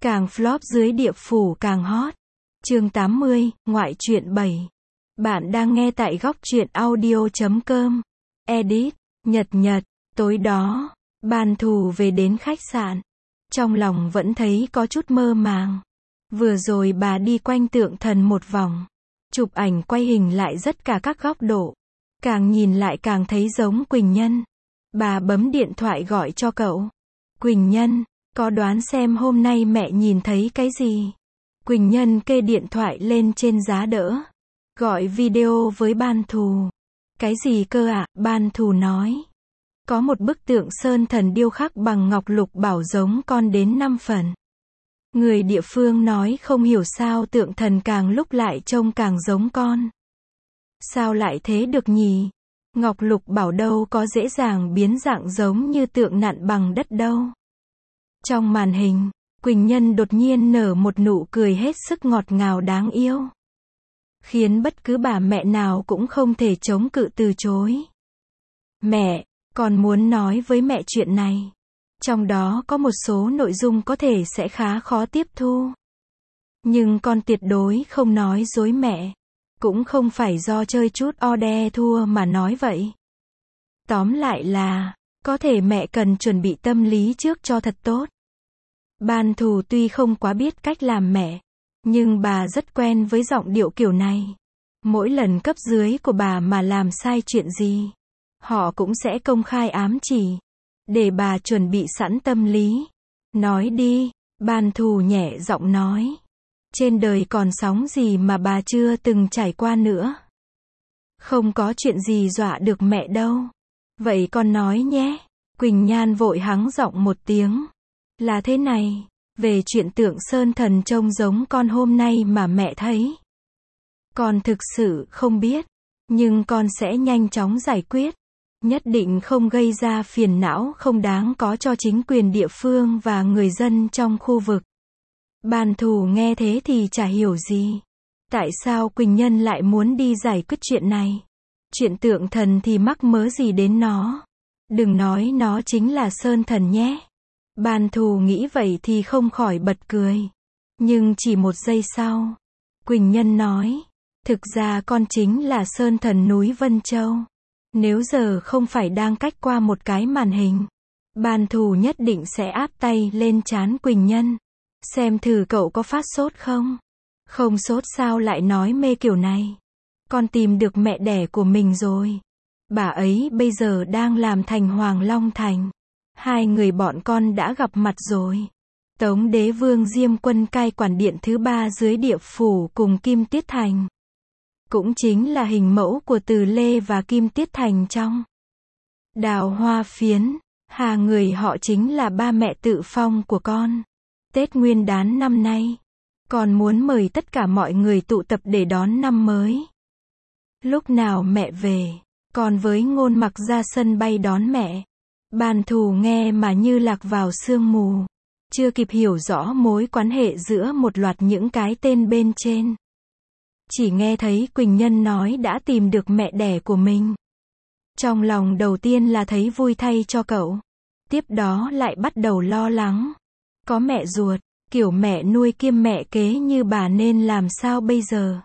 Càng flop dưới địa phủ càng hot. Chương 80, ngoại truyện 7. Bạn đang nghe tại góc truyện audio.com. Edit, Nhật, tối đó, Ban Thù về đến khách sạn. Trong lòng vẫn thấy có chút mơ màng. Vừa rồi bà đi quanh tượng thần một vòng. Chụp ảnh quay hình lại tất cả các góc độ. Càng nhìn lại càng thấy giống Quỳnh Nhân. Bà bấm điện thoại gọi cho cậu. Quỳnh Nhân, có đoán xem hôm nay mẹ nhìn thấy cái gì? Quỳnh Nhân kê điện thoại lên trên giá đỡ. Gọi video với Ban Thù. Cái gì cơ ạ? Ban Thù nói. Có một bức tượng sơn thần điêu khắc bằng ngọc lục bảo giống con đến 5 phần. Người địa phương nói không hiểu sao tượng thần càng lúc lại trông càng giống con. Sao lại thế được nhỉ? Ngọc lục bảo đâu có dễ dàng biến dạng giống như tượng nặn bằng đất đâu. Trong màn hình, Quỳnh Nhân đột nhiên nở một nụ cười hết sức ngọt ngào đáng yêu. Khiến bất cứ bà mẹ nào cũng không thể chống cự từ chối. Mẹ, con muốn nói với mẹ chuyện này. Trong đó có một số nội dung có thể sẽ khá khó tiếp thu. Nhưng con tuyệt đối không nói dối mẹ. Cũng không phải do chơi chút ode thua mà nói vậy. Tóm lại là, có thể mẹ cần chuẩn bị tâm lý trước cho thật tốt. Ban Thù tuy không quá biết cách làm mẹ, nhưng bà rất quen với giọng điệu kiểu này. Mỗi lần cấp dưới của bà mà làm sai chuyện gì, họ cũng sẽ công khai ám chỉ, để bà chuẩn bị sẵn tâm lý. Nói đi, Ban Thù nhẹ giọng nói. Trên đời còn sóng gì mà bà chưa từng trải qua nữa. Không có chuyện gì dọa được mẹ đâu. Vậy con nói nhé. Quỳnh Nhan vội hắng giọng một tiếng. Là thế này, về chuyện tượng sơn thần trông giống con hôm nay mà mẹ thấy. Con thực sự không biết, nhưng con sẽ nhanh chóng giải quyết. Nhất định không gây ra phiền não không đáng có cho chính quyền địa phương và người dân trong khu vực. Ban Thù nghe thế thì chả hiểu gì. Tại sao Quỳnh Nhân lại muốn đi giải quyết chuyện này? Chuyện tượng thần thì mắc mớ gì đến nó? Đừng nói nó chính là sơn thần nhé. Ban Thù nghĩ vậy thì không khỏi bật cười. Nhưng chỉ một giây sau, Quỳnh Nhân nói, thực ra con chính là sơn thần núi Vân Châu. Nếu giờ không phải đang cách qua một cái màn hình, Ban Thù nhất định sẽ áp tay lên trán Quỳnh Nhân. Xem thử cậu có phát sốt không? Không sốt sao lại nói mê kiểu này? Con tìm được mẹ đẻ của mình rồi. Bà ấy bây giờ đang làm thành Hoàng Long Thành. Hai người bọn con đã gặp mặt rồi. Tống Đế Vương Diêm Quân cai quản điện thứ 3 dưới địa phủ cùng Kim Tiết Thành. Cũng chính là hình mẫu của Từ Lê và Kim Tiết Thành trong Đào Hoa Phiến. Hà người họ chính là ba mẹ tự phong của con. Tết Nguyên đán năm nay, con muốn mời tất cả mọi người tụ tập để đón năm mới. Lúc nào mẹ về, con với Ngôn Mặc ra sân bay đón mẹ. Ban Thù nghe mà như lạc vào sương mù. Chưa kịp hiểu rõ mối quan hệ giữa một loạt những cái tên bên trên. Chỉ nghe thấy Quỳnh Nhân nói đã tìm được mẹ đẻ của mình. Trong lòng đầu tiên là thấy vui thay cho cậu. Tiếp đó lại bắt đầu lo lắng. Có mẹ ruột, kiểu mẹ nuôi kiêm mẹ kế như bà nên làm sao bây giờ?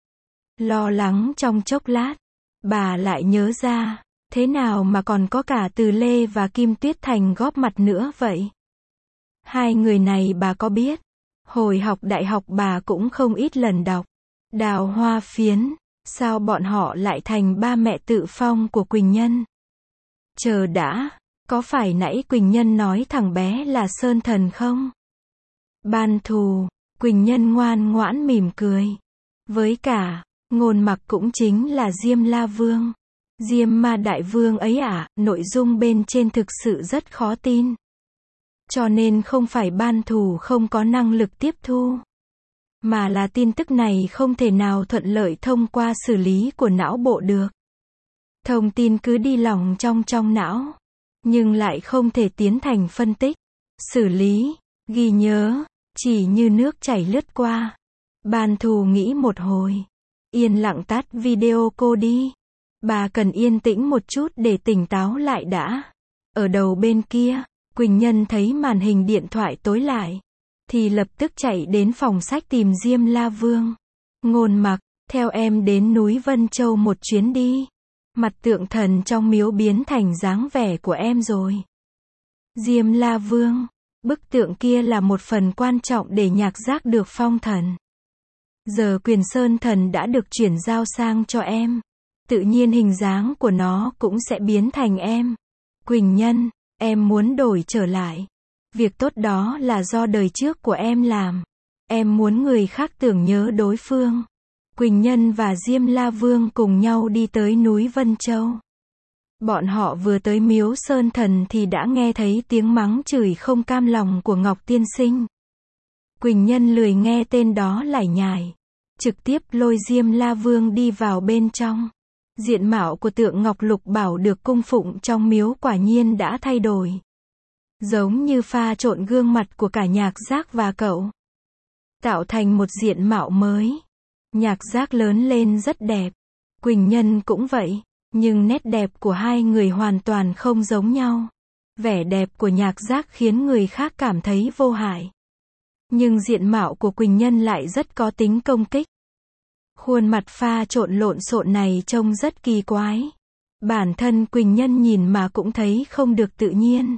Lo lắng trong chốc lát, bà lại nhớ ra, thế nào mà còn có cả Từ Lê và Kim Tuyết Thành góp mặt nữa vậy? Hai người này bà có biết, hồi học đại học bà cũng không ít lần đọc. Đào Hoa Phiến, sao bọn họ lại thành ba mẹ tự phong của Quỳnh Nhân? Chờ đã, có phải nãy Quỳnh Nhân nói thằng bé là sơn thần không? Ban Thù, Quỳnh Nhân ngoan ngoãn mỉm cười. Với cả, Ngôn Mặc cũng chính là Diêm La Vương. Diêm Ma Đại Vương ấy à, nội dung bên trên thực sự rất khó tin. Cho nên không phải Ban Thù không có năng lực tiếp thu, mà là tin tức này không thể nào thuận lợi thông qua xử lý của não bộ được. Thông tin cứ đi lòng trong não, nhưng lại không thể tiến thành phân tích, xử lý, ghi nhớ, chỉ như nước chảy lướt qua. Ban Thù nghĩ một hồi, yên lặng tắt video cô đi. Bà cần yên tĩnh một chút để tỉnh táo lại đã. Ở đầu bên kia, Quỳnh Nhân thấy màn hình điện thoại tối lại. thì lập tức chạy đến phòng sách tìm Diêm La Vương. Ngôn Mặc, theo em đến núi Vân Châu một chuyến đi. Mặt tượng thần trong miếu biến thành dáng vẻ của em rồi. Diêm La Vương, bức tượng kia là một phần quan trọng để Nhạc Giác được phong thần. Giờ quyền Sơn Thần đã được chuyển giao sang cho em. Tự nhiên hình dáng của nó cũng sẽ biến thành em. Quỳnh Nhân, em muốn đổi trở lại. Việc tốt đó là do đời trước của em làm. Em muốn người khác tưởng nhớ đối phương. Quỳnh Nhân và Diêm La Vương cùng nhau đi tới núi Vân Châu. Bọn họ vừa tới miếu Sơn Thần thì đã nghe thấy tiếng mắng chửi không cam lòng của Ngọc Tiên Sinh. Quỳnh Nhân lười nghe tên đó lải nhải, trực tiếp lôi Diêm La Vương đi vào bên trong. Diện mạo của tượng Ngọc Lục Bảo được cung phụng trong miếu quả nhiên đã thay đổi. Giống như pha trộn gương mặt của cả Nhạc Giác và cậu, tạo thành một diện mạo mới. Nhạc Giác lớn lên rất đẹp. Quỳnh Nhân cũng vậy. Nhưng nét đẹp của hai người hoàn toàn không giống nhau. Vẻ đẹp của Nhạc Giác khiến người khác cảm thấy vô hại. Nhưng diện mạo của Quỳnh Nhân lại rất có tính công kích. Khuôn mặt pha trộn lộn xộn này trông rất kỳ quái. Bản thân Quỳnh Nhân nhìn mà cũng thấy không được tự nhiên.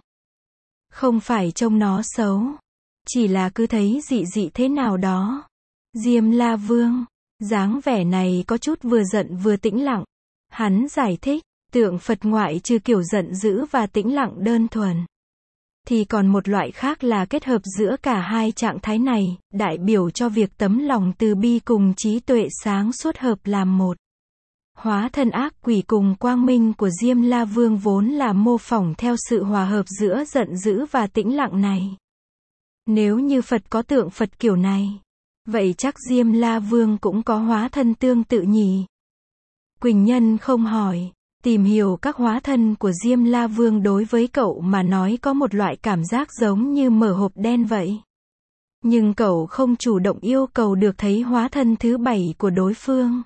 Không phải trông nó xấu, chỉ là cứ thấy dị dị thế nào đó. Diêm La Vương, dáng vẻ này có chút vừa giận vừa tĩnh lặng. Hắn giải thích, tượng Phật ngoại trừ kiểu giận dữ và tĩnh lặng đơn thuần, thì còn một loại khác là kết hợp giữa cả hai trạng thái này, đại biểu cho việc tấm lòng từ bi cùng trí tuệ sáng suốt hợp làm một. Hóa thân ác quỷ cùng quang minh của Diêm La Vương vốn là mô phỏng theo sự hòa hợp giữa giận dữ và tĩnh lặng này. Nếu như Phật có tượng Phật kiểu này, vậy chắc Diêm La Vương cũng có hóa thân tương tự nhỉ? Quỳnh Nhân không hỏi. Tìm hiểu các hóa thân của Diêm La Vương đối với cậu mà nói có một loại cảm giác giống như mở hộp đen vậy. Nhưng cậu không chủ động yêu cầu được thấy hóa thân thứ 7 của đối phương.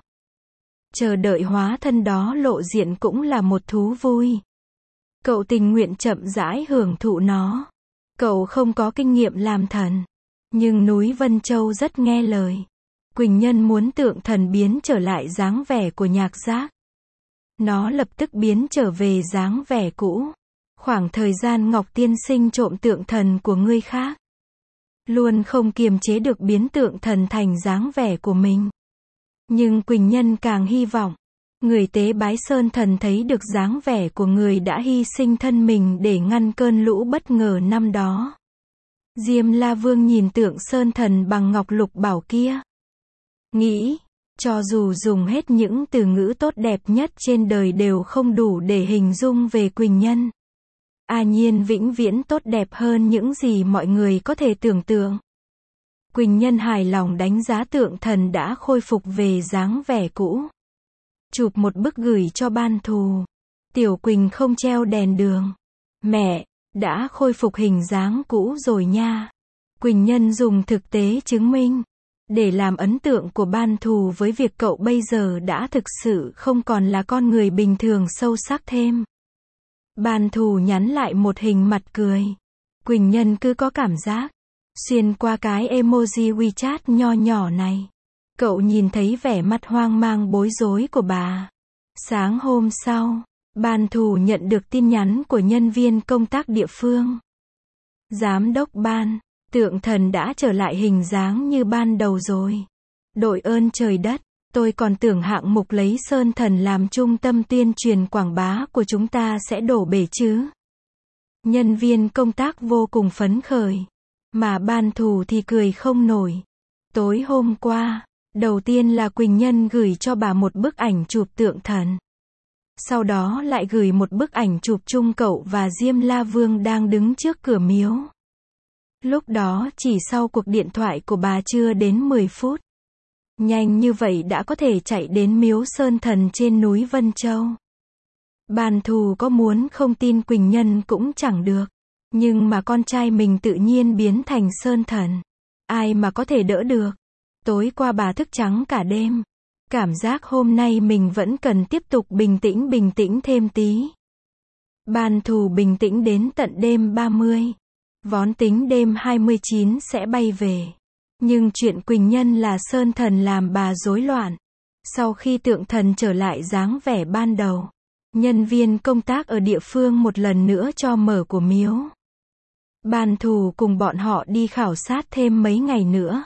Chờ đợi hóa thân đó lộ diện cũng là một thú vui. Cậu tình nguyện chậm rãi hưởng thụ nó. Cậu không có kinh nghiệm làm thần. Nhưng núi Vân Châu rất nghe lời. Quỳnh Nhân muốn tượng thần biến trở lại dáng vẻ của Nhạc Giác. Nó lập tức biến trở về dáng vẻ cũ. Khoảng thời gian Ngọc Tiên Sinh trộm tượng thần của người khác, luôn không kiềm chế được biến tượng thần thành dáng vẻ của mình. Nhưng Quỳnh Nhân càng hy vọng, người tế bái Sơn Thần thấy được dáng vẻ của người đã hy sinh thân mình để ngăn cơn lũ bất ngờ năm đó. Diêm La Vương nhìn tượng Sơn Thần bằng ngọc lục bảo kia, nghĩ, cho dù dùng hết những từ ngữ tốt đẹp nhất trên đời đều không đủ để hình dung về Quỳnh Nhân. A Nhiên vĩnh viễn tốt đẹp hơn những gì mọi người có thể tưởng tượng. Quỳnh Nhân hài lòng đánh giá tượng thần đã khôi phục về dáng vẻ cũ. Chụp một bức gửi cho Ban Thù. Tiểu Quỳnh không treo đèn đường. Mẹ, đã khôi phục hình dáng cũ rồi nha. Quỳnh Nhân dùng thực tế chứng minh, để làm ấn tượng của Ban Thù với việc cậu bây giờ đã thực sự không còn là con người bình thường sâu sắc thêm. Ban Thù nhắn lại một hình mặt cười. Quỳnh Nhân cứ có cảm giác, xuyên qua cái emoji WeChat nho nhỏ này, cậu nhìn thấy vẻ mặt hoang mang bối rối của bà. Sáng hôm sau, Ban Thù nhận được tin nhắn của nhân viên công tác địa phương. Giám đốc Ban, tượng thần đã trở lại hình dáng như ban đầu rồi. Đội ơn trời đất, tôi còn tưởng hạng mục lấy Sơn Thần làm trung tâm tuyên truyền quảng bá của chúng ta sẽ đổ bể chứ. Nhân viên công tác vô cùng phấn khởi, mà Ban Thù thì cười không nổi. Tối hôm qua, đầu tiên là Quỳnh Nhân gửi cho bà một bức ảnh chụp tượng thần. Sau đó lại gửi một bức ảnh chụp chung cậu và Diêm La Vương đang đứng trước cửa miếu. Lúc đó chỉ sau cuộc điện thoại của bà chưa đến 10 phút. Nhanh như vậy đã có thể chạy đến miếu Sơn Thần trên núi Vân Châu. Ban Thù có muốn không tin Quỳnh Nhân cũng chẳng được. Nhưng mà con trai mình tự nhiên biến thành Sơn Thần, ai mà có thể đỡ được. Tối qua bà thức trắng cả đêm. Cảm giác hôm nay mình vẫn cần tiếp tục bình tĩnh thêm tí. Ban Thù bình tĩnh đến tận đêm 30. Vốn tính đêm 29 sẽ bay về. Nhưng chuyện Quỳnh Nhân là sơn thần làm bà rối loạn. Sau khi tượng thần trở lại dáng vẻ ban đầu, nhân viên công tác ở địa phương một lần nữa cho mở của miếu. Ban Thù cùng bọn họ đi khảo sát thêm mấy ngày nữa.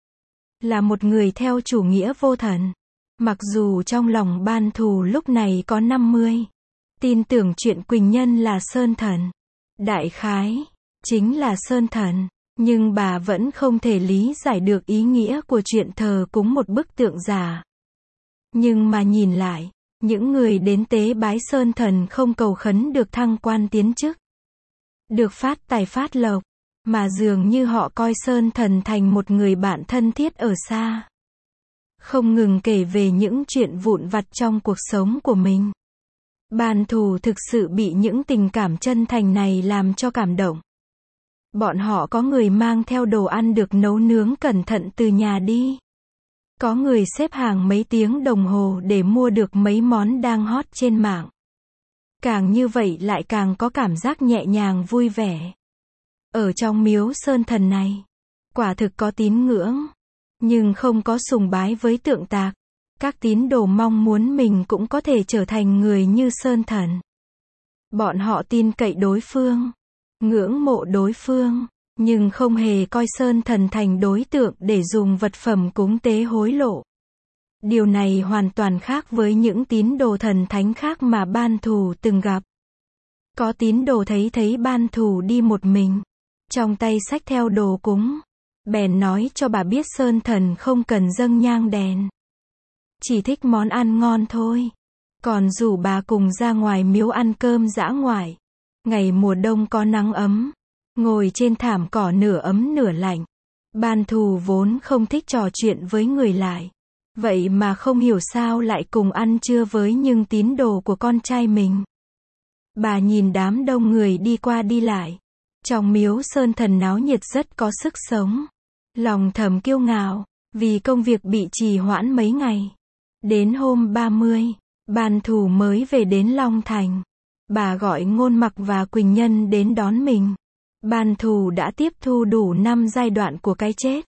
Là một người theo chủ nghĩa vô thần. Mặc dù trong lòng Ban Thù lúc này có 50. Tin tưởng chuyện Quỳnh Nhân là sơn thần. Đại khái, chính là sơn thần. Nhưng bà vẫn không thể lý giải được ý nghĩa của chuyện thờ cúng một bức tượng giả. Nhưng mà nhìn lại, những người đến tế bái sơn thần không cầu khấn được thăng quan tiến chức, được phát tài phát lộc, mà dường như họ coi sơn thần thành một người bạn thân thiết ở xa. Không ngừng kể về những chuyện vụn vặt trong cuộc sống của mình. Ban Thù thực sự bị những tình cảm chân thành này làm cho cảm động. Bọn họ có người mang theo đồ ăn được nấu nướng cẩn thận từ nhà đi. Có người xếp hàng mấy tiếng đồng hồ để mua được mấy món đang hot trên mạng. Càng như vậy lại càng có cảm giác nhẹ nhàng vui vẻ. Ở trong miếu sơn thần này, quả thực có tín ngưỡng, nhưng không có sùng bái với tượng tạc. Các tín đồ mong muốn mình cũng có thể trở thành người như sơn thần. Bọn họ tin cậy đối phương, ngưỡng mộ đối phương, nhưng không hề coi sơn thần thành đối tượng để dùng vật phẩm cúng tế hối lộ. Điều này hoàn toàn khác với những tín đồ thần thánh khác mà Ban Thù từng gặp. Có tín đồ thấy Ban Thù đi một mình, trong tay xách theo đồ cúng, bèn nói cho bà biết sơn thần không cần dâng nhang đèn, chỉ thích món ăn ngon thôi. Còn rủ bà cùng ra ngoài miếu ăn cơm dã ngoại. Ngày mùa đông có nắng ấm, ngồi trên thảm cỏ nửa ấm nửa lạnh. Ban Thù vốn không thích trò chuyện với người lạ, vậy mà không hiểu sao lại cùng ăn trưa với những tín đồ của con trai mình. Bà nhìn đám đông người đi qua đi lại, trong miếu sơn thần náo nhiệt rất có sức sống. Lòng thầm kiêu ngạo, vì công việc bị trì hoãn mấy ngày. Đến hôm 30, Ban Thù mới về đến Long Thành. Bà gọi Ngôn Mặc và Quỳnh Nhân đến đón mình. Ban Thù đã tiếp thu đủ 5 giai đoạn của cái chết.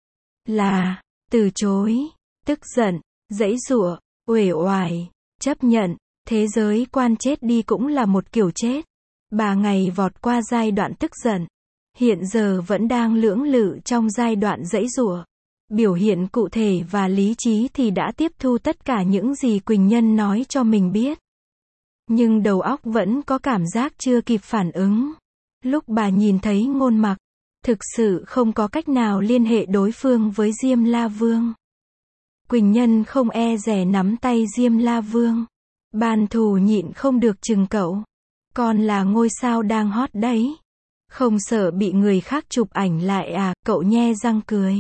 Là, từ chối, tức giận, giãy giụa, uể oải, chấp nhận. Thế giới quan chết đi cũng là một kiểu chết. Bà ngày vọt qua giai đoạn tức giận. Hiện giờ vẫn đang lưỡng lự trong giai đoạn giãy giụa. Biểu hiện cụ thể và lý trí thì đã tiếp thu tất cả những gì Quỳnh Nhân nói cho mình biết. Nhưng đầu óc vẫn có cảm giác chưa kịp phản ứng. Lúc bà nhìn thấy Ngôn Mặc, thực sự không có cách nào liên hệ đối phương với Diêm La Vương. Quỳnh Nhân không e dè nắm tay Diêm La Vương. Ban Thù nhịn không được chừng cậu. Con là ngôi sao đang hot đấy. Không sợ bị người khác chụp ảnh lại à, cậu nhe răng cười.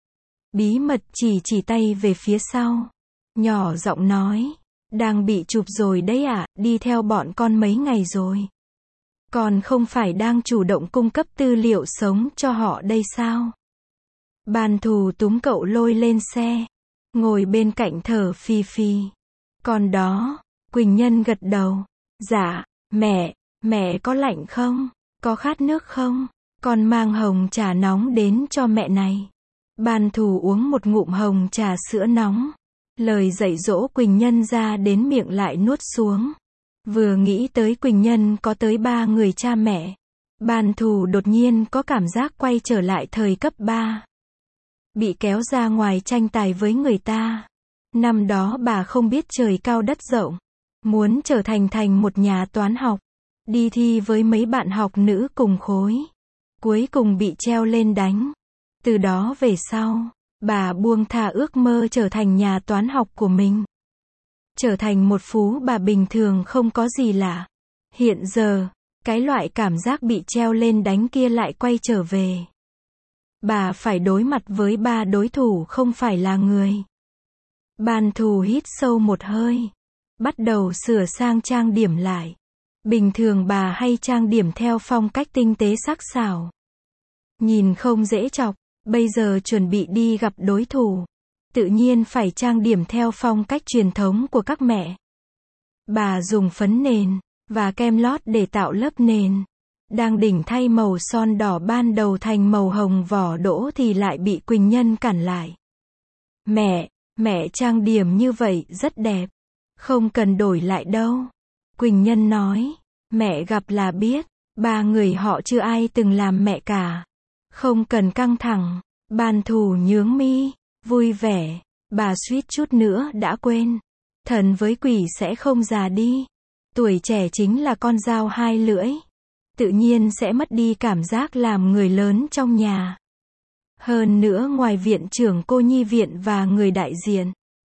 Bí mật chỉ tay về phía sau. Nhỏ giọng nói. Đang bị chụp rồi đấy à, đi theo bọn con mấy ngày rồi. Còn không phải đang chủ động cung cấp tư liệu sống cho họ đây sao? Ban Thù túm cậu lôi lên xe. Ngồi bên cạnh thở phì phì. Còn đó, Quỳnh Nhân gật đầu. Dạ, mẹ có lạnh không? Có khát nước không? Con mang hồng trà nóng đến cho mẹ này. Ban Thù uống một ngụm hồng trà sữa nóng. Lời dạy dỗ Quỳnh Nhân ra đến miệng lại nuốt xuống. Vừa nghĩ tới Quỳnh Nhân có tới 3 người cha mẹ. Ban Thù đột nhiên có cảm giác quay trở lại thời cấp 3. Bị kéo ra ngoài tranh tài với người ta. Năm đó bà không biết trời cao đất rộng. Muốn trở thành một nhà toán học. Đi thi với mấy bạn học nữ cùng khối. Cuối cùng bị treo lên đánh. Từ đó về sau, bà buông thả ước mơ trở thành nhà toán học của mình. Trở thành một phú bà bình thường không có gì lạ. Hiện giờ, cái loại cảm giác bị treo lên đánh kia lại quay trở về. Bà phải đối mặt với 3 đối thủ không phải là người. Ban Thù hít sâu một hơi. Bắt đầu sửa sang trang điểm lại. Bình thường bà hay trang điểm theo phong cách tinh tế sắc sảo. Nhìn không dễ chọc. Bây giờ chuẩn bị đi gặp đối thủ. Tự nhiên phải trang điểm theo phong cách truyền thống của các mẹ. Bà dùng phấn nền và kem lót để tạo lớp nền. Đang đỉnh thay màu son đỏ ban đầu thành màu hồng vỏ đỗ thì lại bị Quỳnh Nhân cản lại. Mẹ trang điểm như vậy rất đẹp. Không cần đổi lại đâu. Quỳnh Nhân nói, mẹ gặp là biết, 3 người họ chưa ai từng làm mẹ cả. Không cần căng thẳng. Ban Thù nhướng mi, vui vẻ, bà suýt chút nữa đã quên. Thần với quỷ sẽ không già đi. Tuổi trẻ chính là con dao hai lưỡi. Tự nhiên sẽ mất đi cảm giác làm người lớn trong nhà. Hơn nữa ngoài viện trưởng cô nhi viện và người đại diện,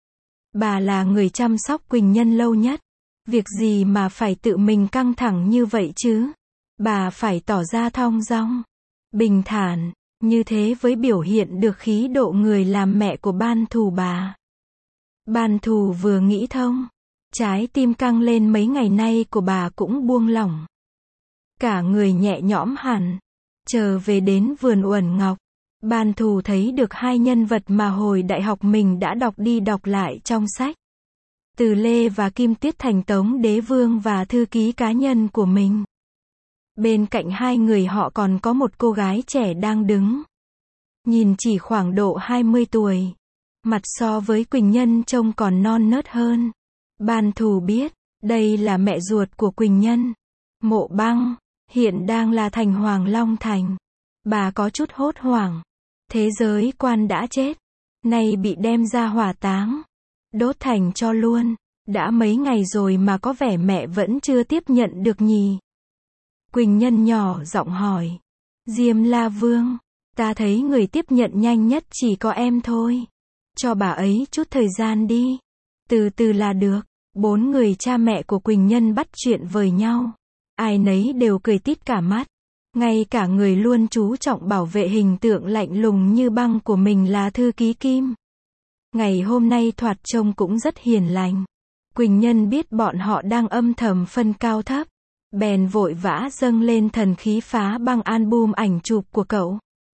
bà là người chăm sóc Quỳnh Nhân lâu nhất. Việc gì mà phải tự mình căng thẳng như vậy chứ? Bà phải tỏ ra thong dong, bình thản, như thế với biểu hiện được khí độ người làm mẹ của Ban Thù bà. Ban Thù vừa nghĩ thông, trái tim căng lên mấy ngày nay của bà cũng buông lỏng. Cả người nhẹ nhõm hẳn. Chờ về đến vườn Uẩn Ngọc, Ban Thù thấy được 2 nhân vật mà hồi đại học mình đã đọc đi đọc lại trong sách. Từ Lê và Kim Tiết thành Tống Đế Vương và thư ký cá nhân của mình. Bên cạnh 2 người họ còn có một cô gái trẻ đang đứng. Nhìn chỉ khoảng độ 20 tuổi. Mặt so với Quỳnh Nhân trông còn non nớt hơn. Ban Thù biết, đây là mẹ ruột của Quỳnh Nhân. Mộ Băng, hiện đang là thành Hoàng Long Thành. Bà có chút hốt hoảng. Thế giới quan đã chết. Nay bị đem ra hỏa táng. Đốt thành cho luôn. Đã mấy ngày rồi mà có vẻ mẹ vẫn chưa tiếp nhận được nhỉ. Quỳnh Nhân nhỏ giọng hỏi. Diêm La Vương, ta thấy người tiếp nhận nhanh nhất chỉ có em thôi. Cho bà ấy chút thời gian đi. Từ từ là được. 4 người cha mẹ của Quỳnh Nhân bắt chuyện với nhau. Ai nấy đều cười tít cả mắt. Ngay cả người luôn chú trọng bảo vệ hình tượng lạnh lùng như băng của mình là thư ký Kim. Ngày hôm nay thoạt trông cũng rất hiền lành. Quỳnh Nhân biết bọn họ đang âm thầm phân cao thấp. Bèn vội vã dâng lên thần khí phá băng album ảnh chụp của cậu.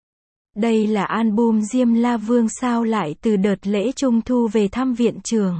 Đây là album Diêm La Vương sao lại từ đợt lễ Trung Thu về thăm viện trưởng.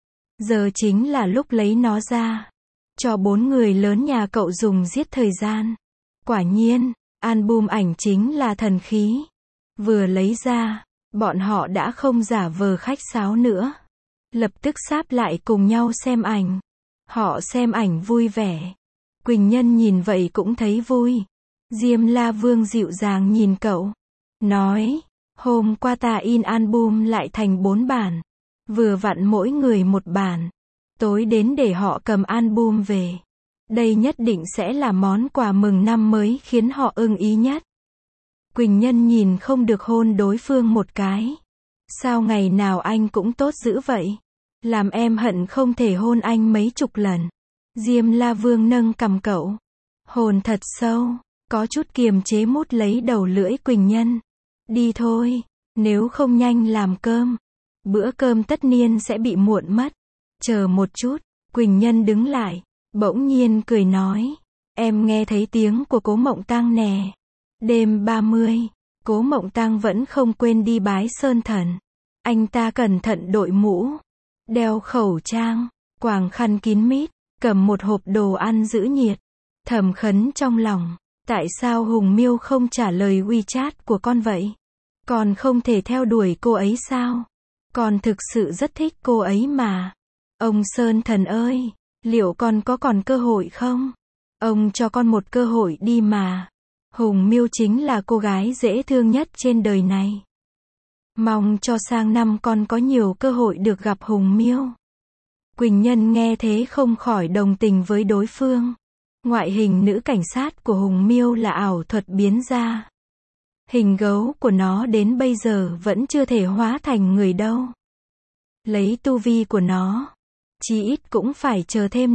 Giờ chính là lúc lấy nó ra. Cho 4 người lớn nhà cậu dùng giết thời gian. Quả nhiên, album ảnh chính là thần khí. Vừa lấy ra, bọn họ đã không giả vờ khách sáo nữa. Lập tức sáp lại cùng nhau xem ảnh. Họ xem ảnh vui vẻ. Quỳnh Nhân nhìn vậy cũng thấy vui. Diêm La Vương dịu dàng nhìn cậu. Nói, hôm qua ta in album lại thành 4 bản. Vừa vặn mỗi người một bản. Tối đến để họ cầm album về. Đây nhất định sẽ là món quà mừng năm mới khiến họ ưng ý nhất. Quỳnh Nhân nhìn không được hôn đối phương một cái. Sao ngày nào anh cũng tốt dữ vậy? Làm em hận không thể hôn anh mấy chục lần. Diêm La Vương nâng cằm cậu. Hồn thật sâu. Có chút kiềm chế mút lấy đầu lưỡi Quỳnh Nhân. Đi thôi. Nếu không nhanh làm cơm. Bữa cơm tất niên sẽ bị muộn mất. Chờ một chút. Quỳnh Nhân đứng lại. Bỗng nhiên cười nói. Em nghe thấy tiếng của Cố Mộng Tăng nè. Đêm 30. Cố Mộng Tăng vẫn không quên đi bái sơn thần. Anh ta cẩn thận đội mũ. Đeo khẩu trang. Quàng khăn kín mít. Cầm một hộp đồ ăn giữ nhiệt. Thầm khấn trong lòng. Tại sao Hùng Miêu không trả lời WeChat của con vậy? Con không thể theo đuổi cô ấy sao? Con thực sự rất thích cô ấy mà. Ông Sơn Thần ơi, liệu con có còn cơ hội không? Ông cho con một cơ hội đi mà. Hùng Miêu chính là cô gái dễ thương nhất trên đời này. Mong cho sang năm con có nhiều cơ hội được gặp Hùng Miêu. Quỳnh Nhân nghe thế không khỏi đồng tình với đối phương. Ngoại hình nữ cảnh sát của Hùng Miêu là ảo thuật biến ra. Hình gấu của nó đến bây giờ vẫn chưa thể hóa thành người đâu. Lấy tu vi của nó, chí ít cũng phải chờ thêm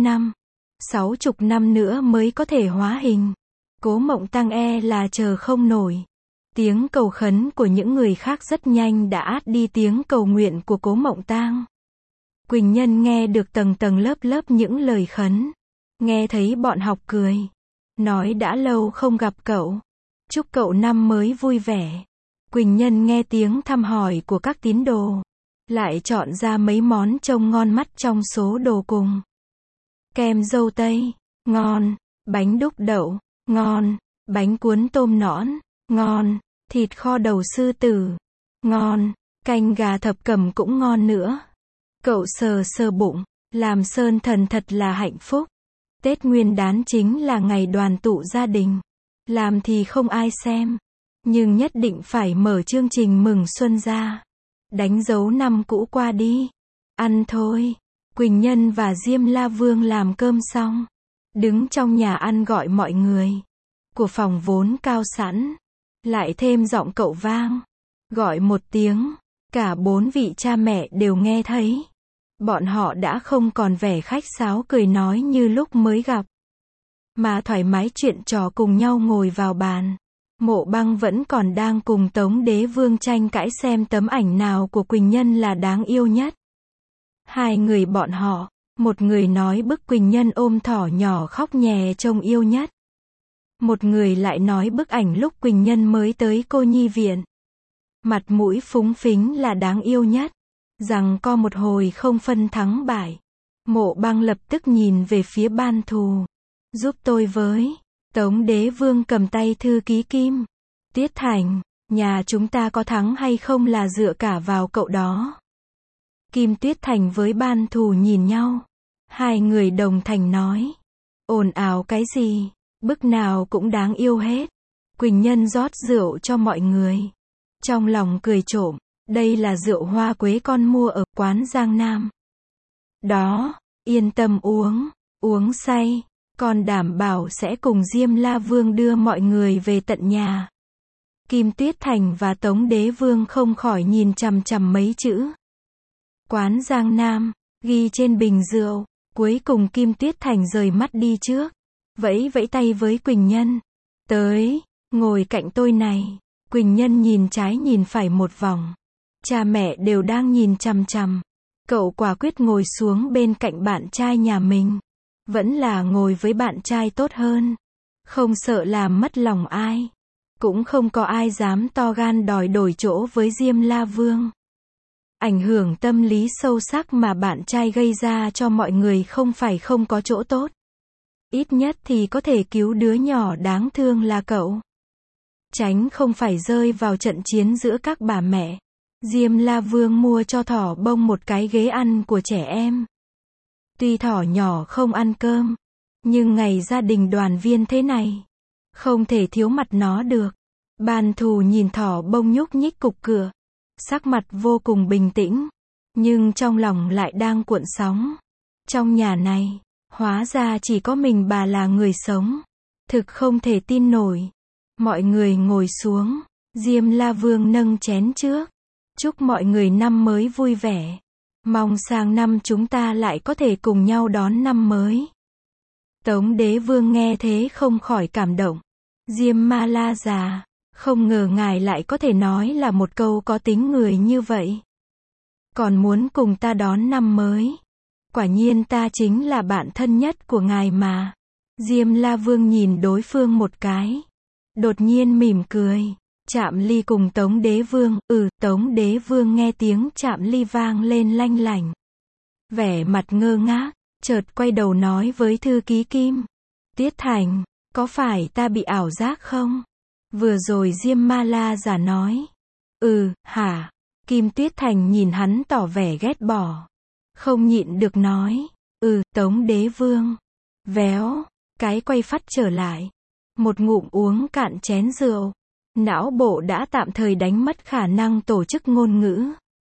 60 năm nữa mới có thể hóa hình. Cố Mộng Tăng là chờ không nổi. Tiếng cầu khấn của những người khác rất nhanh đã át đi tiếng cầu nguyện của Cố Mộng Tăng. Quỳnh Nhân nghe được tầng tầng lớp lớp những lời khấn. Nghe thấy bọn học cười. Nói đã lâu không gặp cậu. Chúc cậu năm mới vui vẻ. Quỳnh Nhân nghe tiếng thăm hỏi của các tín đồ. Lại chọn ra mấy món trông ngon mắt trong số đồ cùng. Kem dâu tây, ngon. Bánh đúc đậu, ngon, bánh cuốn tôm nõn, ngon, thịt kho đầu sư tử, ngon, canh gà thập cẩm cũng ngon nữa. Cậu sờ sờ bụng, làm Sơn Thần thật là hạnh phúc. Tết Nguyên Đán chính là ngày đoàn tụ gia đình. Làm thì không ai xem, nhưng nhất định phải mở chương trình mừng xuân ra. Đánh dấu năm cũ qua đi. Ăn thôi. Quỳnh Nhân và Diêm La Vương làm cơm xong, đứng trong nhà ăn gọi mọi người. Của phòng vốn cao sẵn, lại thêm giọng cậu vang, gọi một tiếng, cả 4 vị cha mẹ đều nghe thấy. Bọn họ đã không còn vẻ khách sáo cười nói như lúc mới gặp, mà thoải mái chuyện trò cùng nhau ngồi vào bàn. Mộ Băng vẫn còn đang cùng Tống Đế Vương tranh cãi xem tấm ảnh nào của Quỳnh Nhân là đáng yêu nhất. Hai người bọn họ, một người nói bức Quỳnh Nhân ôm thỏ nhỏ khóc nhè trông yêu nhất. Một người lại nói bức ảnh lúc Quỳnh Nhân mới tới cô nhi viện, mặt mũi phúng phính là đáng yêu nhất. Rằng co một hồi không phân thắng bại. Mộ Băng lập tức nhìn về phía Ban Thù. Giúp tôi với. Tống Đế Vương cầm tay thư ký Kim Tiết Thành, nhà chúng ta có thắng hay không là dựa cả vào cậu đó. Kim Tiết Thành với Ban Thù nhìn nhau. Hai người đồng thanh nói. Ồn ào cái gì, bức nào cũng đáng yêu hết. Quỳnh Nhân rót rượu cho mọi người. Trong lòng cười trộm, đây là rượu hoa quế con mua ở quán Giang Nam. Đó, yên tâm uống, uống say, con đảm bảo sẽ cùng Diêm La Vương đưa mọi người về tận nhà. Kim Tuyết Thành và Tống Đế Vương không khỏi nhìn chằm chằm mấy chữ. Quán Giang Nam, ghi trên bình rượu. Cuối cùng Kim Tuyết Thành rời mắt đi trước, vẫy vẫy tay với Quỳnh Nhân. Tới, ngồi cạnh tôi này. Quỳnh Nhân nhìn trái nhìn phải một vòng. Cha mẹ đều đang nhìn chằm chằm. Cậu quả quyết ngồi xuống bên cạnh bạn trai nhà mình. Vẫn là ngồi với bạn trai tốt hơn. Không sợ làm mất lòng ai. Cũng không có ai dám to gan đòi đổi chỗ với Diêm La Vương. Ảnh hưởng tâm lý sâu sắc mà bạn trai gây ra cho mọi người không phải không có chỗ tốt. Ít nhất thì có thể cứu đứa nhỏ đáng thương là cậu. Tránh không phải rơi vào trận chiến giữa các bà mẹ. Diêm La Vương mua cho thỏ bông một cái ghế ăn của trẻ em. Tuy thỏ nhỏ không ăn cơm, nhưng ngày gia đình đoàn viên thế này, không thể thiếu mặt nó được. Ban Thù nhìn thỏ bông nhúc nhích cục cửa, sắc mặt vô cùng bình tĩnh, nhưng trong lòng lại đang cuộn sóng. Trong nhà này, hóa ra chỉ có mình bà là người sống. Thực không thể tin nổi. Mọi người ngồi xuống, Diêm La Vương nâng chén trước. Chúc mọi người năm mới vui vẻ. Mong sang năm chúng ta lại có thể cùng nhau đón năm mới. Tống Đế Vương nghe thế không khỏi cảm động. Diêm Ma La già, không ngờ ngài lại có thể nói là một câu có tính người như vậy. Còn muốn cùng ta đón năm mới. Quả nhiên ta chính là bạn thân nhất của ngài mà. Diêm La Vương nhìn đối phương một cái. Đột nhiên mỉm cười. Chạm ly cùng Tống Đế Vương. Tống Đế Vương nghe tiếng chạm ly vang lên lanh lảnh. Vẻ mặt ngơ ngác, chợt quay đầu nói với thư ký Kim Tiết Thành, có phải ta bị ảo giác không? Vừa rồi Diêm Ma La giả nói. Hả? Kim Tuyết Thành nhìn hắn tỏ vẻ ghét bỏ. Không nhịn được nói. Tống Đế Vương. Véo, cái quay phắt trở lại. Một ngụm uống cạn chén rượu. Não bộ đã tạm thời đánh mất khả năng tổ chức ngôn ngữ.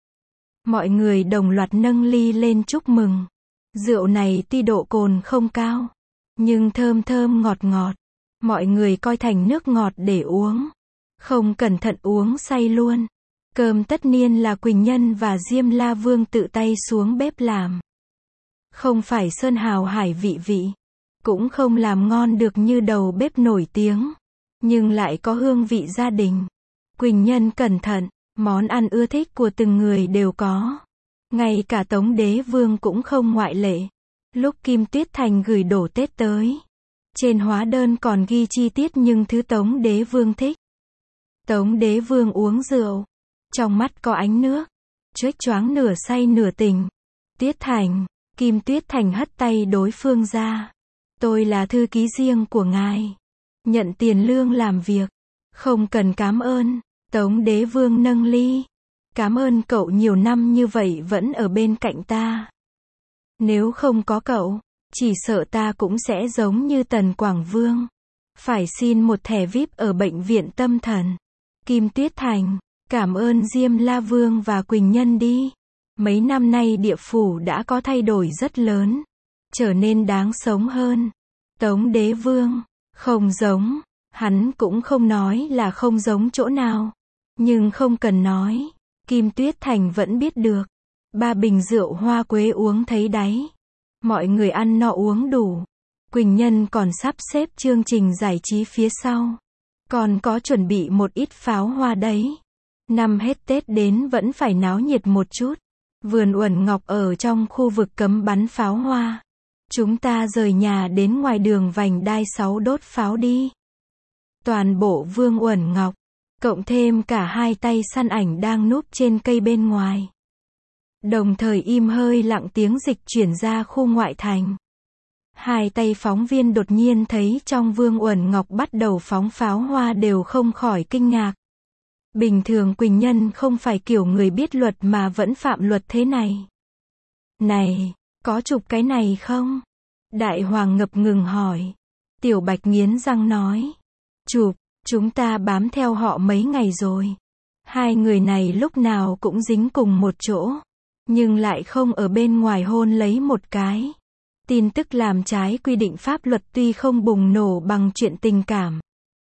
Mọi người đồng loạt nâng ly lên chúc mừng. Rượu này tuy độ cồn không cao, nhưng thơm thơm ngọt ngọt. Mọi người coi thành nước ngọt để uống. Không cẩn thận uống say luôn. Cơm tất nhiên là Quỳnh Nhân và Diêm La Vương tự tay xuống bếp làm. Không phải sơn hào hải vị vị. Cũng không làm ngon được như đầu bếp nổi tiếng. Nhưng lại có hương vị gia đình. Quỳnh Nhân cẩn thận, món ăn ưa thích của từng người đều có. Ngay cả Tống Đế Vương cũng không ngoại lệ. Lúc Kim Tuyết Thành gửi đồ Tết tới, trên hóa đơn còn ghi chi tiết nhưng thứ Tống Đế Vương thích. Tống Đế Vương uống rượu, trong mắt có ánh nước, chếch choáng nửa say nửa tỉnh. Tiết Thành, Kim Tuyết Thành hất tay đối phương ra. Tôi là thư ký riêng của ngài. Nhận tiền lương làm việc. Không cần cảm ơn. Tống Đế Vương nâng ly. Cảm ơn cậu nhiều năm như vậy vẫn ở bên cạnh ta. Nếu không có cậu, chỉ sợ ta cũng sẽ giống như Tần Quảng Vương. Phải xin một thẻ VIP ở bệnh viện tâm thần. Kim Tuyết Thành, cảm ơn Diêm La Vương và Quỳnh Nhân đi. Mấy năm nay địa phủ đã có thay đổi rất lớn. Trở nên đáng sống hơn. Tống Đế Vương, không giống. Hắn cũng không nói là không giống chỗ nào. Nhưng không cần nói. Kim Tuyết Thành vẫn biết được. 3 bình rượu hoa quế uống thấy đáy. Mọi người ăn no uống đủ. Quỳnh Nhân còn sắp xếp chương trình giải trí phía sau. Còn có chuẩn bị một ít pháo hoa đấy. Năm hết Tết đến vẫn phải náo nhiệt một chút. Vườn Uẩn Ngọc ở trong khu vực cấm bắn pháo hoa. Chúng ta rời nhà đến ngoài đường vành đai 6 đốt pháo đi. Toàn bộ Vương Uẩn Ngọc, cộng thêm cả 2 tay săn ảnh đang núp trên cây bên ngoài. Đồng thời im hơi lặng tiếng dịch chuyển ra khu ngoại thành. 2 tay phóng viên đột nhiên thấy trong Vương Uẩn Ngọc bắt đầu phóng pháo hoa đều không khỏi kinh ngạc. Bình thường Quỳnh Nhân không phải kiểu người biết luật mà vẫn phạm luật thế này. Này, có chụp cái này không? Đại Hoàng ngập ngừng hỏi. Tiểu Bạch nghiến răng nói. Chụp, chúng ta bám theo họ mấy ngày rồi. 2 người này lúc nào cũng dính cùng một chỗ. Nhưng lại không ở bên ngoài hôn lấy một cái. Tin tức làm trái quy định pháp luật tuy không bùng nổ bằng chuyện tình cảm.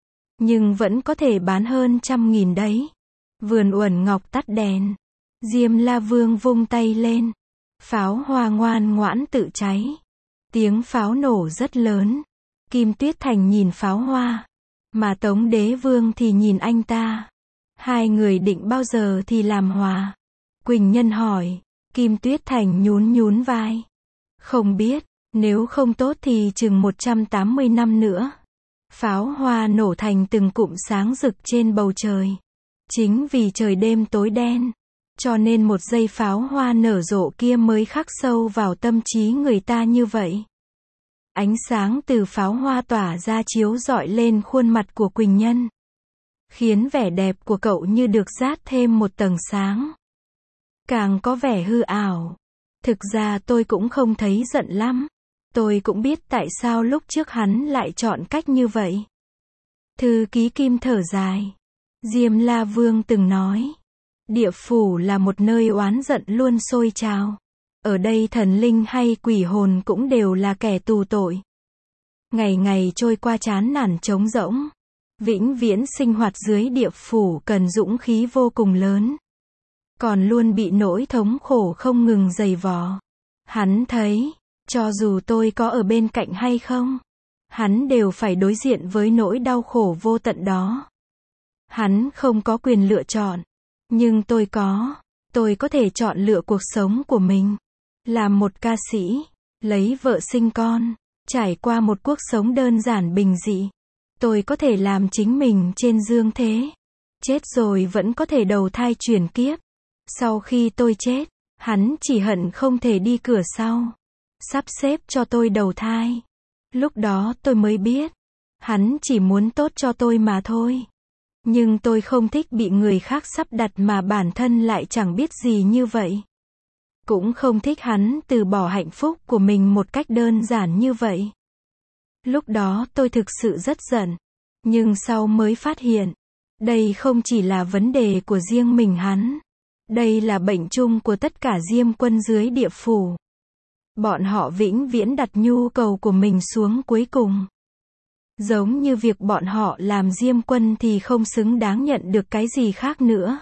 Nhưng vẫn có thể bán hơn 100.000 đấy. Vườn Uẩn Ngọc tắt đèn. Diêm La Vương vung tay lên. Pháo hoa ngoan ngoãn tự cháy. Tiếng pháo nổ rất lớn. Kim Tuyết Thành nhìn pháo hoa. Mà Tống Đế Vương thì nhìn anh ta. 2 người định bao giờ thì làm hòa. Quỳnh Nhân hỏi. Kim Tuyết Thành nhún nhún vai. Không biết, nếu không tốt thì chừng 180 năm nữa. Pháo hoa nổ thành từng cụm sáng rực trên bầu trời. Chính vì trời đêm tối đen, cho nên một giây pháo hoa nở rộ kia mới khắc sâu vào tâm trí người ta như vậy. Ánh sáng từ pháo hoa tỏa ra chiếu rọi lên khuôn mặt của Quỳnh Nhân. Khiến vẻ đẹp của cậu như được dát thêm một tầng sáng. Càng có vẻ hư ảo. Thực ra tôi cũng không thấy giận lắm. Tôi cũng biết tại sao lúc trước hắn lại chọn cách như vậy. Thư ký Kim thở dài. Diêm La Vương từng nói. Địa phủ là một nơi oán giận luôn sôi trào. Ở đây thần linh hay quỷ hồn cũng đều là kẻ tù tội. Ngày ngày trôi qua chán nản trống rỗng. Vĩnh viễn sinh hoạt dưới địa phủ cần dũng khí vô cùng lớn. Còn luôn bị nỗi thống khổ không ngừng dày vò. Hắn thấy, cho dù tôi có ở bên cạnh hay không, hắn đều phải đối diện với nỗi đau khổ vô tận đó. Hắn không có quyền lựa chọn, nhưng tôi có. Tôi có thể chọn lựa cuộc sống của mình. Làm một ca sĩ, lấy vợ sinh con, trải qua một cuộc sống đơn giản bình dị. Tôi có thể làm chính mình trên dương thế. Chết rồi vẫn có thể đầu thai chuyển kiếp. Sau khi tôi chết, hắn chỉ hận không thể đi cửa sau. Sắp xếp cho tôi đầu thai. Lúc đó tôi mới biết. Hắn chỉ muốn tốt cho tôi mà thôi. Nhưng tôi không thích bị người khác sắp đặt mà bản thân lại chẳng biết gì như vậy. Cũng không thích hắn từ bỏ hạnh phúc của mình một cách đơn giản như vậy. Lúc đó tôi thực sự rất giận. Nhưng sau mới phát hiện. Đây không chỉ là vấn đề của riêng mình hắn. Đây là bệnh chung của tất cả diêm quân dưới địa phủ. Bọn họ vĩnh viễn đặt nhu cầu của mình xuống cuối cùng. Giống như việc bọn họ làm diêm quân thì không xứng đáng nhận được cái gì khác nữa.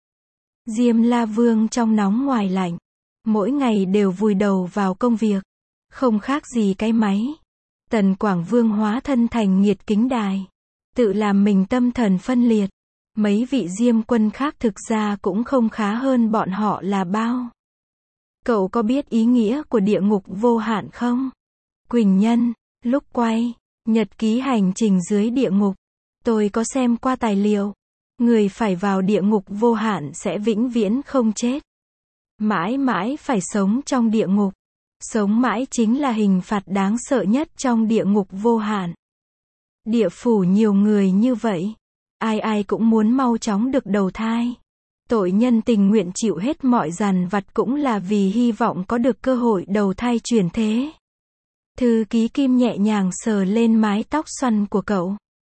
Diêm La Vương trong nóng ngoài lạnh. Mỗi ngày đều vùi đầu vào công việc. Không khác gì cái máy. Tần Quảng Vương hóa thân thành nghiệt kính đài. Tự làm mình tâm thần phân liệt. Mấy vị diêm quân khác thực ra cũng không khá hơn bọn họ là bao. Cậu có biết ý nghĩa của địa ngục vô hạn không? Quỳnh Nhân, lúc quay nhật ký hành trình dưới địa ngục, tôi có xem qua tài liệu. Người phải vào địa ngục vô hạn sẽ vĩnh viễn không chết. Mãi mãi phải sống trong địa ngục. Sống mãi chính là hình phạt đáng sợ nhất trong địa ngục vô hạn. Địa phủ nhiều người như vậy. Ai ai cũng muốn mau chóng được đầu thai. Tội nhân tình nguyện chịu hết mọi dằn vặt cũng là vì hy vọng có được cơ hội đầu thai chuyển thế. Thư ký Kim nhẹ nhàng sờ lên mái tóc xoăn của cậu.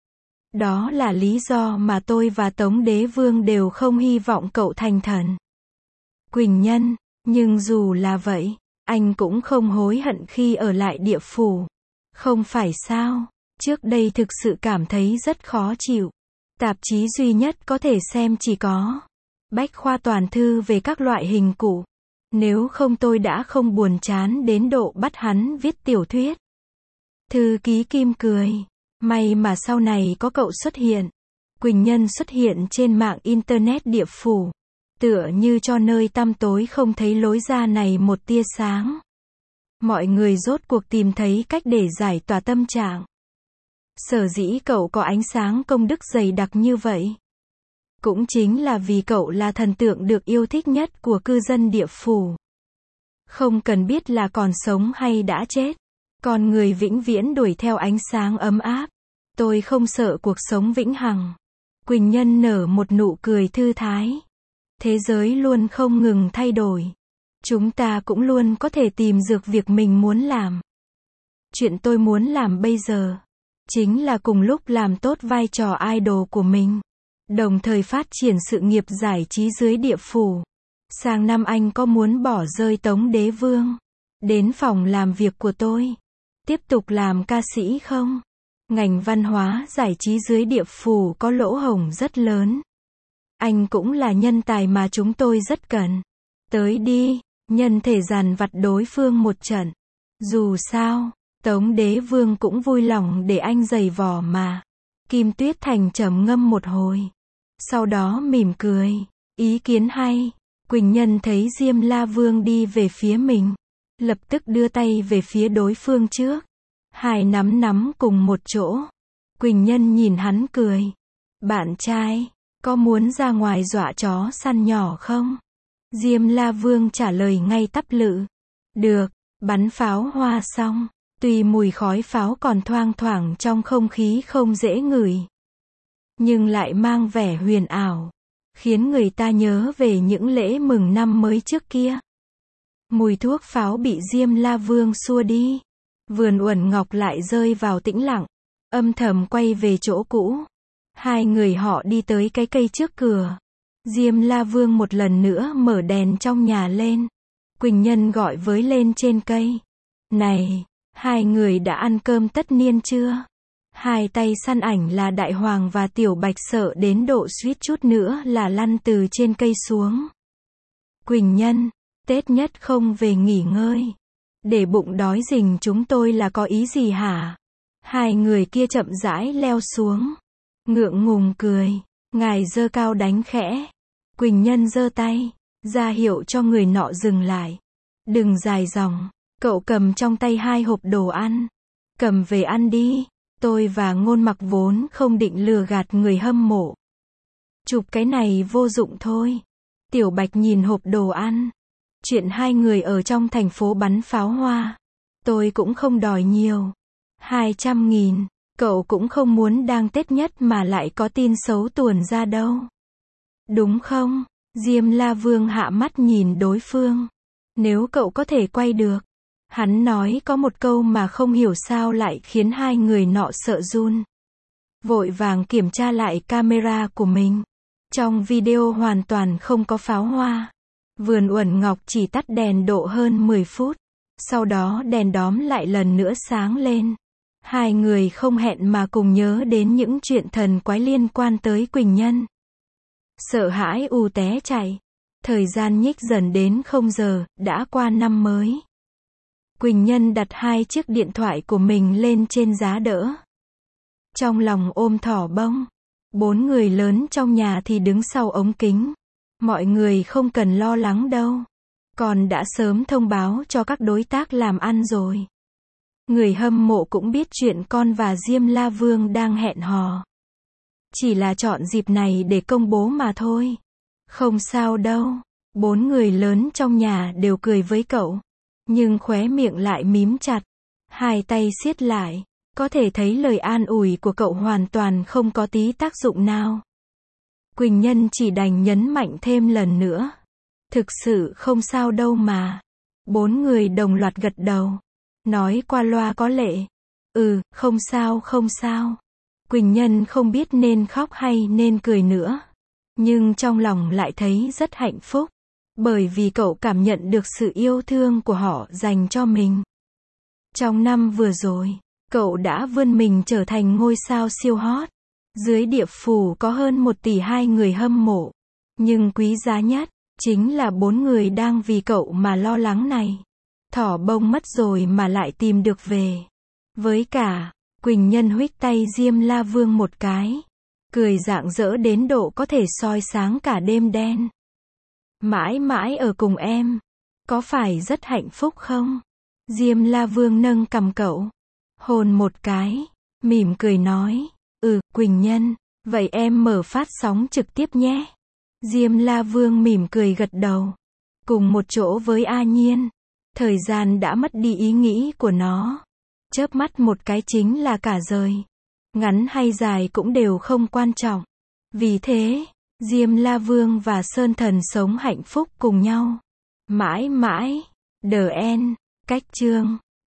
Đó là lý do mà tôi và Tống Đế Vương đều không hy vọng cậu thành thần. Quỳnh Nhân, nhưng dù là vậy, anh cũng không hối hận khi ở lại địa phủ. Không phải sao? Trước đây thực sự cảm thấy rất khó chịu. Tạp chí duy nhất có thể xem chỉ có Bách khoa toàn thư về các loại hình cụ. Nếu không tôi đã không buồn chán đến độ bắt hắn viết tiểu thuyết. Thư ký Kim cười. May mà sau này có cậu xuất hiện. Quỳnh Nhân xuất hiện trên mạng internet địa phủ. Tựa như cho nơi tăm tối không thấy lối ra này một tia sáng. Mọi người rốt cuộc tìm thấy cách để giải tỏa tâm trạng. Sở dĩ cậu có ánh sáng công đức dày đặc như vậy. Cũng chính là vì cậu là thần tượng được yêu thích nhất của cư dân địa phủ. Không cần biết là còn sống hay đã chết. Con người vĩnh viễn đuổi theo ánh sáng ấm áp. Tôi không sợ cuộc sống vĩnh hằng. Quỳnh Nhân nở một nụ cười thư thái. Thế giới luôn không ngừng thay đổi. Chúng ta cũng luôn có thể tìm được việc mình muốn làm. Chuyện tôi muốn làm bây giờ chính là cùng lúc làm tốt vai trò idol của mình, đồng thời phát triển sự nghiệp giải trí dưới địa phủ. Sang năm anh có muốn bỏ rơi Tống Đế Vương đến phòng làm việc của tôi, tiếp tục làm ca sĩ không? Ngành văn hóa giải trí dưới địa phủ có lỗ hổng rất lớn. Anh cũng là nhân tài mà chúng tôi rất cần. Tới đi, nhân thể dằn vặt đối phương một trận. Dù sao, Tống Đế Vương cũng vui lòng để anh giày vò mà. Kim Tuyết Thành trầm ngâm một hồi. Sau đó mỉm cười. Ý kiến hay. Quỳnh Nhân thấy Diêm La Vương đi về phía mình. Lập tức đưa tay về phía đối phương trước. Hai nắm nắm cùng một chỗ. Quỳnh Nhân nhìn hắn cười. Bạn trai, có muốn ra ngoài dọa chó săn nhỏ không? Diêm La Vương trả lời ngay tắp lự. Được, bắn pháo hoa xong. Tuy mùi khói pháo còn thoang thoảng trong không khí không dễ ngửi, nhưng lại mang vẻ huyền ảo, khiến người ta nhớ về những lễ mừng năm mới trước kia. Mùi thuốc pháo bị Diêm La Vương xua đi. Vườn Uẩn Ngọc lại rơi vào tĩnh lặng, âm thầm quay về chỗ cũ. Hai người họ đi tới cái cây trước cửa. Diêm La Vương một lần nữa mở đèn trong nhà lên. Quỳnh Nhân gọi với lên trên cây. Này, hai người đã ăn cơm tất niên chưa? Hai tay săn ảnh là Đại Hoàng và Tiểu Bạch sợ đến độ suýt chút nữa là lăn từ trên cây xuống. Quỳnh Nhân, Tết nhất không về nghỉ ngơi. Để bụng đói rình chúng tôi là có ý gì hả? Hai người kia chậm rãi leo xuống. Ngượng ngùng cười. Ngài giơ cao đánh khẽ. Quỳnh Nhân giơ tay, ra hiệu cho người nọ dừng lại. Đừng dài dòng. Cậu cầm trong tay hai hộp đồ ăn. Cầm về ăn đi. Tôi và Ngôn Mặc vốn không định lừa gạt người hâm mộ. Chụp cái này vô dụng thôi. Tiểu Bạch nhìn hộp đồ ăn. Chuyện hai người ở trong thành phố bắn pháo hoa. Tôi cũng không đòi nhiều. 200.000. Cậu cũng không muốn đang Tết nhất mà lại có tin xấu tuồn ra đâu. Đúng không? Diêm La Vương hạ mắt nhìn đối phương. Nếu cậu có thể quay được. Hắn nói có một câu mà không hiểu sao lại khiến hai người nọ sợ run. Vội vàng kiểm tra lại camera của mình. Trong video hoàn toàn không có pháo hoa. Vườn Uẩn Ngọc chỉ tắt đèn độ hơn 10 phút. Sau đó đèn đóm lại lần nữa sáng lên. Hai người không hẹn mà cùng nhớ đến những chuyện thần quái liên quan tới Quỳnh Nhân. Sợ hãi ù té chạy. Thời gian nhích dần đến 0 giờ, đã qua năm mới. Quỳnh Nhân đặt hai chiếc điện thoại của mình lên trên giá đỡ. Trong lòng ôm thỏ bông. 4 người lớn trong nhà thì đứng sau ống kính. Mọi người không cần lo lắng đâu. Con đã sớm thông báo cho các đối tác làm ăn rồi. Người hâm mộ cũng biết chuyện con và Diêm La Vương đang hẹn hò. Chỉ là chọn dịp này để công bố mà thôi. Không sao đâu. 4 người lớn trong nhà đều cười với cậu. Nhưng khóe miệng lại mím chặt. Hai tay siết lại. Có thể thấy lời an ủi của cậu hoàn toàn không có tí tác dụng nào. Quỳnh Nhân chỉ đành nhấn mạnh thêm lần nữa. Thực sự không sao đâu mà. 4 người đồng loạt gật đầu. Nói qua loa có lệ. Không sao không sao. Quỳnh Nhân không biết nên khóc hay nên cười nữa. Nhưng trong lòng lại thấy rất hạnh phúc. Bởi vì cậu cảm nhận được sự yêu thương của họ dành cho mình. Trong năm vừa rồi, cậu đã vươn mình trở thành ngôi sao siêu hot. Dưới Địa Phủ có hơn 1 tỷ 2 người hâm mộ. Nhưng quý giá nhất, chính là 4 người đang vì cậu mà lo lắng này. Thỏ bông mất rồi mà lại tìm được về. Với cả, Quỳnh Nhân huých tay Diêm La Vương một cái. Cười rạng rỡ đến độ có thể soi sáng cả đêm đen. Mãi mãi ở cùng em. Có phải rất hạnh phúc không? Diêm La Vương nâng cằm cậu. Hôn một cái. Mỉm cười nói. Quỳnh Nhân. Vậy em mở phát sóng trực tiếp nhé. Diêm La Vương mỉm cười gật đầu. Cùng một chỗ với A Nhiên. Thời gian đã mất đi ý nghĩ của nó. Chớp mắt một cái chính là cả đời. Ngắn hay dài cũng đều không quan trọng. Vì thế, Diêm La Vương và Sơn Thần sống hạnh phúc cùng nhau. Mãi mãi. The end. Cách chương